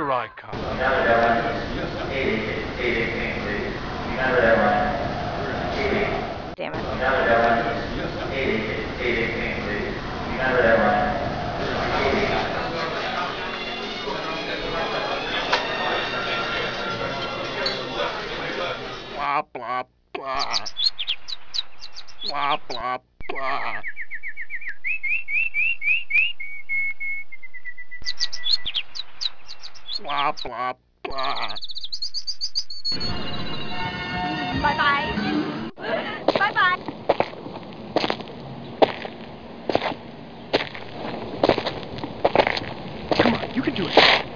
Here I come. Remember that one. 8 king, please. Remember that one. 8 Damn it. Remember that one. 8 king, please. Remember that one. 8 Blah, blah, blah. Blah, blah, blah. Blah, blah, blah. Bye-bye. Bye-bye. Come on, you can do it.